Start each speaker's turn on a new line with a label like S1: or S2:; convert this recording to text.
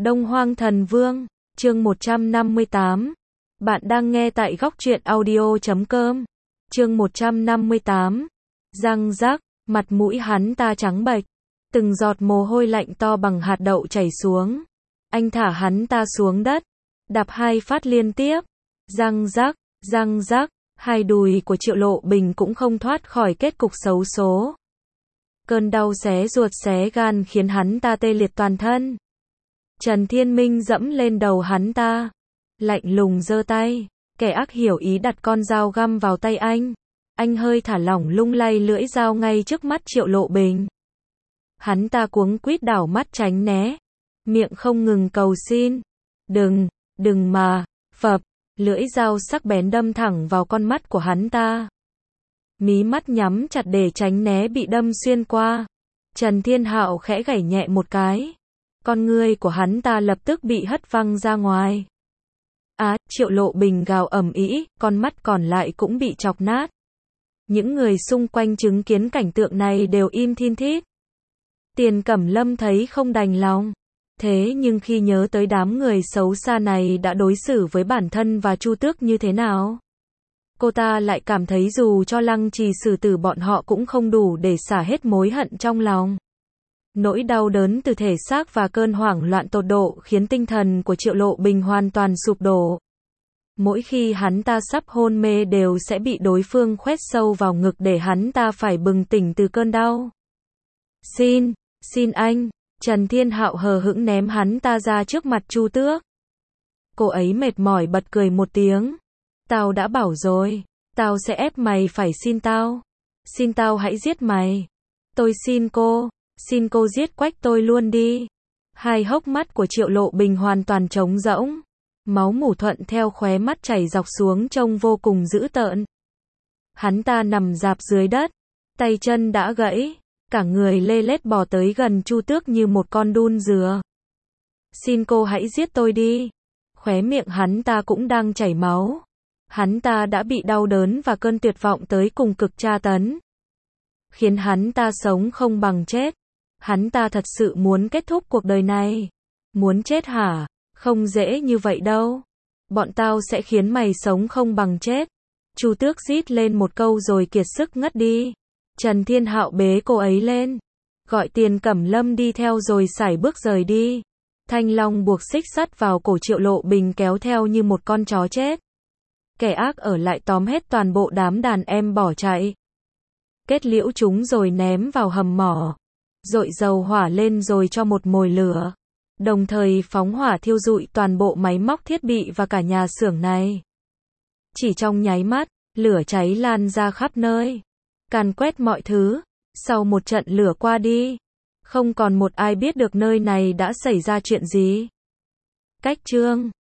S1: Đông Hoang Thần Vương, chương 158. Bạn đang nghe tại góc truyện audio.com. Chương 158. Răng rác, mặt mũi hắn ta trắng bệch, từng giọt mồ hôi lạnh to bằng hạt đậu chảy xuống. Anh thả hắn ta xuống đất, đạp hai phát liên tiếp. Răng rác, hai đùi của Triệu Lộ Bình cũng không thoát khỏi kết cục xấu số. Cơn đau xé ruột xé gan khiến hắn ta tê liệt toàn thân. Trần Thiên Minh dẫm lên đầu hắn ta, lạnh lùng giơ tay, kẻ ác hiểu ý đặt con dao găm vào tay anh. Anh hơi thả lỏng lung lay lưỡi dao ngay trước mắt Triệu Lộ Bình. Hắn ta cuống quýt đảo mắt tránh né, miệng không ngừng cầu xin. Đừng mà, phập, lưỡi dao sắc bén đâm thẳng vào con mắt của hắn ta. Mí mắt nhắm chặt để tránh né bị đâm xuyên qua. Trần Thiên Hạo khẽ gảy nhẹ một cái. Con ngươi của hắn ta lập tức bị hất văng ra ngoài. Triệu Lộ Bình gào ầm ĩ, con mắt còn lại cũng bị chọc nát. Những người xung quanh chứng kiến cảnh tượng này đều im thin thít. Tiền Cẩm Lâm thấy không đành lòng. Thế nhưng khi nhớ tới đám người xấu xa này đã đối xử với bản thân và Chu Tước như thế nào, cô ta lại cảm thấy dù cho Lăng Trì xử tử bọn họ cũng không đủ để xả hết mối hận trong lòng. Nỗi đau đớn từ thể xác và cơn hoảng loạn tột độ khiến tinh thần của Triệu Lộ Bình hoàn toàn sụp đổ. Mỗi khi hắn ta sắp hôn mê đều sẽ bị đối phương khoét sâu vào ngực để hắn ta phải bừng tỉnh từ cơn đau. Xin anh, Trần Thiên Hạo hờ hững ném hắn ta ra trước mặt Chu Tước. Cô ấy mệt mỏi bật cười một tiếng. Tao đã bảo rồi, tao sẽ ép mày phải xin tao. Xin tao hãy giết mày. Tôi xin cô giết quách tôi luôn đi. Hai hốc mắt của Triệu Lộ Bình hoàn toàn trống rỗng. Máu mủ thuận theo khóe mắt chảy dọc xuống trông vô cùng dữ tợn. Hắn ta nằm rạp dưới đất, tay chân đã gãy, cả người lê lết bò tới gần Chu Tước như một con đun dừa. Xin cô hãy giết tôi đi. Khóe miệng hắn ta cũng đang chảy máu. Hắn ta đã bị đau đớn và cơn tuyệt vọng tới cùng cực tra tấn, khiến hắn ta sống không bằng chết. Hắn ta thật sự muốn kết thúc cuộc đời này. Muốn chết hả? Không dễ như vậy đâu. Bọn tao sẽ khiến mày sống không bằng chết. Chu Tước rít lên một câu rồi kiệt sức ngất đi. Trần Thiên Hạo bế cô ấy lên, gọi Tiền Cẩm Lâm đi theo rồi sải bước rời đi. Thanh long buộc xích sắt vào cổ Triệu Lộ Bình kéo theo như một con chó chết. Kẻ ác ở lại tóm hết toàn bộ đám đàn em bỏ chạy. Kết liễu chúng rồi ném vào hầm mỏ. Dội dầu hỏa lên rồi cho một mồi lửa. Đồng thời phóng hỏa thiêu rụi toàn bộ máy móc thiết bị và cả nhà xưởng này. Chỉ trong nháy mắt, lửa cháy lan ra khắp nơi, càn quét mọi thứ. Sau một trận lửa qua đi, không còn một ai biết được nơi này đã xảy ra chuyện gì. Cách chương